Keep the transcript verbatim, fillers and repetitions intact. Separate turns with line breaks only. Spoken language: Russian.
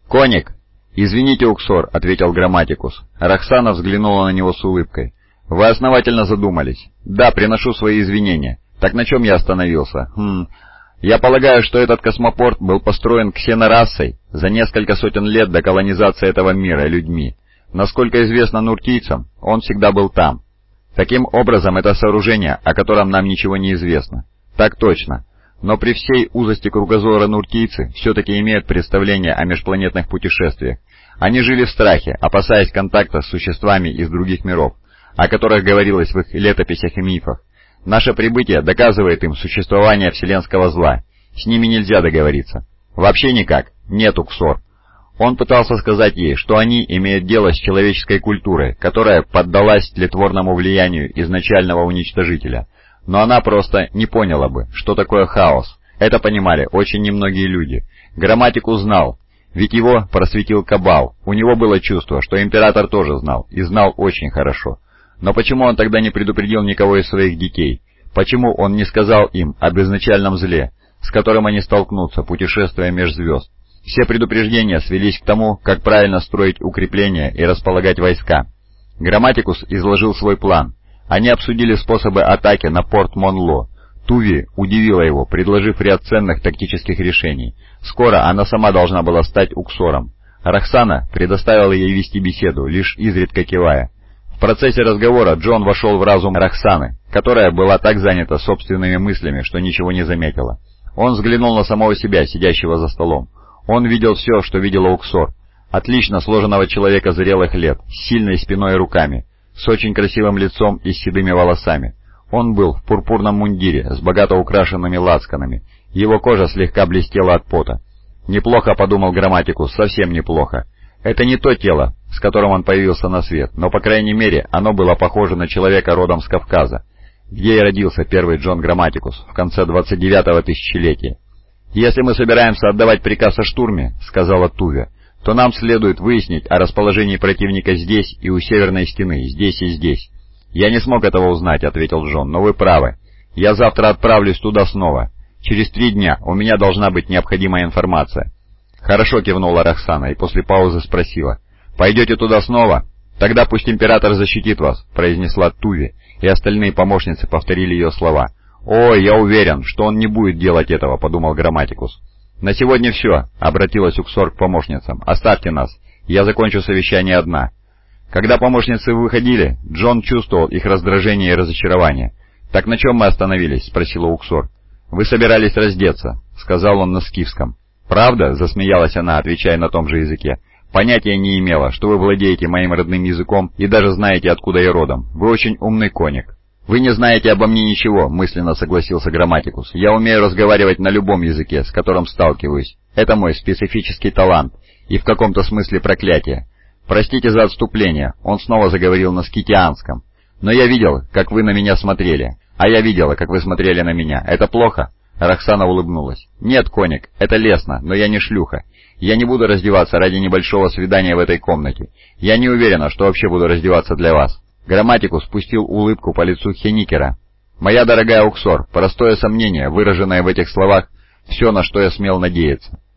«Коник!» «Извините, Уксор», — ответил Грамматикус. Роксана взглянула на него с улыбкой. «Вы основательно задумались. Да, приношу свои извинения. Так на чем я остановился? Хм... Я полагаю, что этот космопорт был построен ксенорасой за несколько сотен лет до колонизации этого мира людьми. Насколько известно нуртийцам, он всегда был там. Таким образом, это сооружение, о котором нам ничего не известно. Так точно. Но при всей узости кругозора нуртийцы все-таки имеют представление о межпланетных путешествиях. Они жили в страхе, опасаясь контакта с существами из других миров, о которых говорилось в их летописях и мифах. Наше прибытие доказывает им существование вселенского зла. С ними нельзя договориться. Вообще никак. Нет, Уксор. Он пытался сказать ей, что они имеют дело с человеческой культурой, которая поддалась тлетворному влиянию изначального уничтожителя. Но она просто не поняла бы, что такое хаос. Это понимали очень немногие люди. Грамматикус знал, ведь его просветил Кабал. У него было чувство, что император тоже знал, и знал очень хорошо. Но почему он тогда не предупредил никого из своих детей? Почему он не сказал им об изначальном зле, с которым они столкнутся, путешествуя меж звезд? Все предупреждения свелись к тому, как правильно строить укрепления и располагать войска. Грамматикус изложил свой план. Они обсудили способы атаки на порт Монло. Туви удивила его, предложив ряд ценных тактических решений. Скоро она сама должна была стать Уксором. Роксана предоставила ей вести беседу, лишь изредка кивая. В процессе разговора Джон вошел в разум Роксаны, которая была так занята собственными мыслями, что ничего не заметила. Он взглянул на самого себя, сидящего за столом. Он видел все, что видела Уксор. Отлично сложенного человека зрелых лет, с сильной спиной и руками, с очень красивым лицом и с седыми волосами. Он был в пурпурном мундире, с богато украшенными лацканами. Его кожа слегка блестела от пота. «Неплохо», — подумал Грамматикус, — «совсем неплохо». Это не то тело, с которым он появился на свет, но, по крайней мере, оно было похоже на человека родом с Кавказа, где и родился первый Джон Грамматикус в конце двадцать девятого тысячелетия. «Если мы собираемся отдавать приказ о штурме, — сказала Туве, — то нам следует выяснить о расположении противника здесь и у северной стены, здесь и здесь». «Я не смог этого узнать», — ответил Джон, — «но вы правы. Я завтра отправлюсь туда снова. Через три дня у меня должна быть необходимая информация». «Хорошо», — кивнула Роксана и после паузы спросила. «Пойдете туда снова? Тогда пусть император защитит вас», — произнесла Туви, и остальные помощницы повторили ее слова. «О, я уверен, что он не будет делать этого», — подумал Грамматикус. «На сегодня все», — обратилась Уксор к помощницам. «Оставьте нас. Я закончу совещание одна». Когда помощницы выходили, Джон чувствовал их раздражение и разочарование. «Так на чем мы остановились?» — спросила Уксор. «Вы собирались раздеться», — сказал он на скифском. «Правда?» — засмеялась она, отвечая на том же языке. «Понятия не имела, что вы владеете моим родным языком и даже знаете, откуда я родом. Вы очень умный коник». «Вы не знаете обо мне ничего», — мысленно согласился Грамматикус. «Я умею разговаривать на любом языке, с которым сталкиваюсь. Это мой специфический талант и в каком-то смысле проклятие. Простите за отступление», — он снова заговорил на скитианском. «Но я видел, как вы на меня смотрели. А я видела, как вы смотрели на меня. Это плохо?» Роксана улыбнулась. «Нет, коник, это лестно, но я не шлюха. Я не буду раздеваться ради небольшого свидания в этой комнате. Я не уверена, что вообще буду раздеваться для вас». Грамматикус спустил улыбку по лицу Хеникера. «Моя дорогая Уксор, простое сомнение, выраженное в этих словах, все, на что я смел надеяться.